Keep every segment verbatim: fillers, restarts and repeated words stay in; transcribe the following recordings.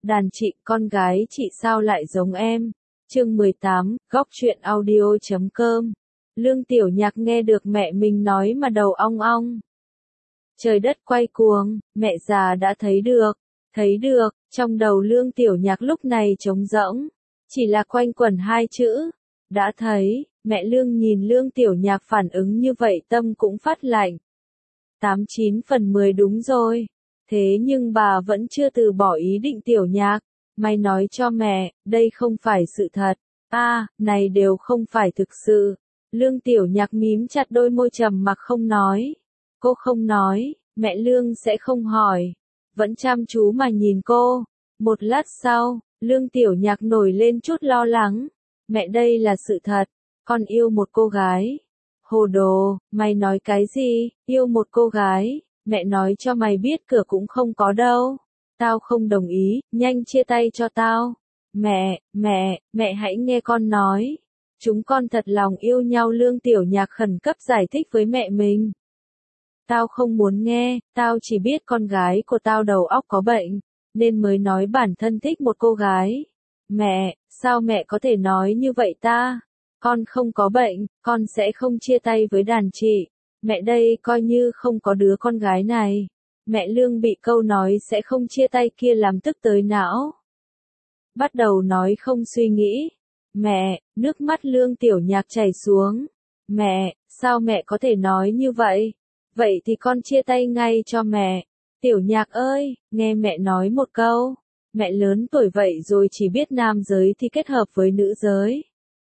Đàn chị, con gái chị sao lại giống em? Chương mười tám, góc truyện audio chấm com. Lương Tiểu Nhạc nghe được mẹ mình nói mà đầu ong ong. Trời đất quay cuồng, mẹ già đã thấy được, thấy được, trong đầu Lương Tiểu Nhạc lúc này trống rỗng, chỉ là quanh quẩn hai chữ, đã thấy. Mẹ Lương nhìn Lương Tiểu Nhạc phản ứng như vậy tâm cũng phát lạnh. Tám chín phần mười đúng rồi. Thế nhưng bà vẫn chưa từ bỏ ý định Tiểu Nhạc. Mày nói cho mẹ, đây không phải sự thật. A, à, này đều không phải thực sự. Lương Tiểu Nhạc mím chặt đôi môi trầm mặc không nói. Cô không nói, mẹ Lương sẽ không hỏi. Vẫn chăm chú mà nhìn cô. Một lát sau, Lương Tiểu Nhạc nổi lên chút lo lắng. Mẹ đây là sự thật. Con yêu một cô gái. Hồ đồ, mày nói cái gì, yêu một cô gái, mẹ nói cho mày biết cửa cũng không có đâu. Tao không đồng ý, nhanh chia tay cho tao. Mẹ, mẹ, mẹ hãy nghe con nói. Chúng con thật lòng yêu nhau. Lương Tiểu Nhạc khẩn cấp giải thích với mẹ mình. Tao không muốn nghe, tao chỉ biết con gái của tao đầu óc có bệnh, nên mới nói bản thân thích một cô gái. Mẹ, sao mẹ có thể nói như vậy ta? Con không có bệnh, con sẽ không chia tay với đàn chị. Mẹ đây coi như không có đứa con gái này. Mẹ Lương bị câu nói sẽ không chia tay kia làm tức tới não. Bắt đầu nói không suy nghĩ. Mẹ, nước mắt Lương Tiểu Nhạc chảy xuống. Mẹ, sao mẹ có thể nói như vậy? Vậy thì con chia tay ngay cho mẹ. Tiểu Nhạc ơi, nghe mẹ nói một câu. Mẹ lớn tuổi vậy rồi chỉ biết nam giới thì kết hợp với nữ giới.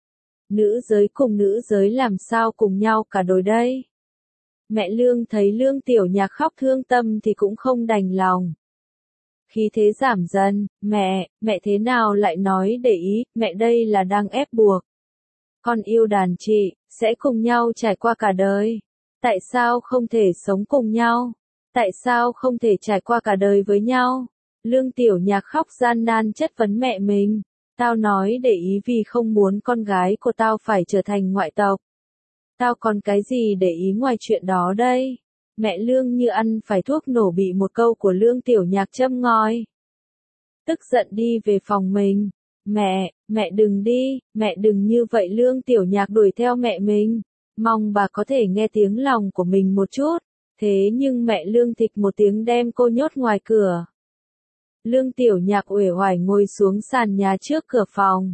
Nữ giới cùng nữ giới làm sao cùng nhau cả đôi đây? Mẹ Lương thấy Lương Tiểu Nhạc khóc thương tâm thì cũng không đành lòng. Khí thế giảm dần, mẹ, mẹ thế nào lại nói để ý, mẹ đây là đang ép buộc. Con yêu đàn chị, sẽ cùng nhau trải qua cả đời. Tại sao không thể sống cùng nhau? Tại sao không thể trải qua cả đời với nhau? Lương Tiểu Nhạc khóc gian nan chất vấn mẹ mình. Tao nói để ý vì không muốn con gái của tao phải trở thành ngoại tộc. Tao còn cái gì để ý ngoài chuyện đó đây? Mẹ Lương như ăn phải thuốc nổ bị một câu của Lương Tiểu Nhạc châm ngòi. Tức giận đi về phòng mình. Mẹ, mẹ đừng đi, mẹ đừng như vậy. Lương Tiểu Nhạc đuổi theo mẹ mình. Mong bà có thể nghe tiếng lòng của mình một chút. Thế nhưng mẹ Lương thịch một tiếng đem cô nhốt ngoài cửa. Lương Tiểu Nhạc uể oải ngồi xuống sàn nhà trước cửa phòng.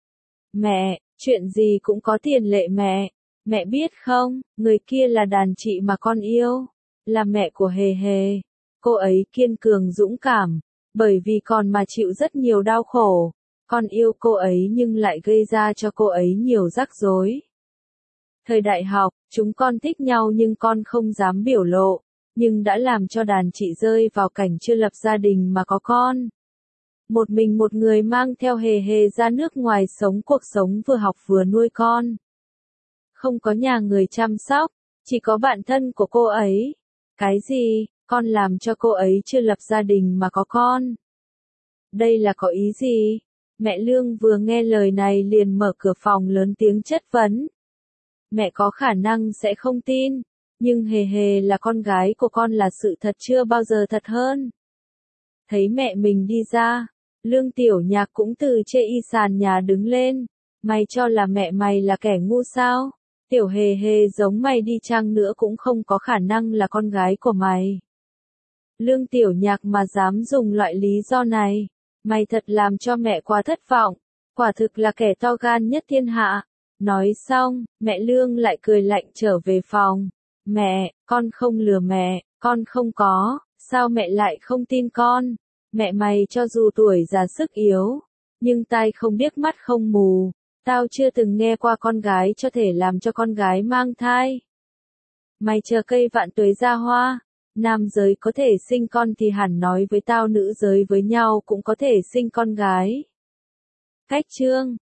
Mẹ, chuyện gì cũng có tiền lệ mẹ. Mẹ biết không, người kia là đàn chị mà con yêu. Là mẹ của Hề Hề. Cô ấy kiên cường dũng cảm. Bởi vì con mà chịu rất nhiều đau khổ. Con yêu cô ấy nhưng lại gây ra cho cô ấy nhiều rắc rối. Thời đại học, chúng con thích nhau nhưng con không dám biểu lộ. Nhưng đã làm cho đàn chị rơi vào cảnh chưa lập gia đình mà có con. Một mình một người mang theo Hề Hề ra nước ngoài sống cuộc sống vừa học vừa nuôi con. Không có nhà người chăm sóc, chỉ có bạn thân của cô ấy. Cái gì, con làm cho cô ấy chưa lập gia đình mà có con? Đây là có ý gì? Mẹ Lương vừa nghe lời này liền mở cửa phòng lớn tiếng chất vấn. Mẹ có khả năng sẽ không tin. Nhưng Hề Hề là con gái của con là sự thật chưa bao giờ thật hơn. Thấy mẹ mình đi ra, Lương Tiểu Nhạc cũng từ trên y sàn nhà đứng lên. Mày cho là mẹ mày là kẻ ngu sao? Tiểu Hề Hề giống mày đi chăng nữa cũng không có khả năng là con gái của mày. Lương Tiểu Nhạc mà dám dùng loại lý do này, mày thật làm cho mẹ quá thất vọng. Quả thực là kẻ to gan nhất thiên hạ. Nói xong, mẹ Lương lại cười lạnh trở về phòng. Mẹ, con không lừa mẹ, con không có, sao mẹ lại không tin con? Mẹ mày cho dù tuổi già sức yếu, nhưng tai không điếc mắt không mù, tao chưa từng nghe qua con gái cho thể làm cho con gái mang thai. Mày chờ cây vạn tuế ra hoa, nam giới có thể sinh con thì hẳn nói với tao nữ giới với nhau cũng có thể sinh con gái. Cách chương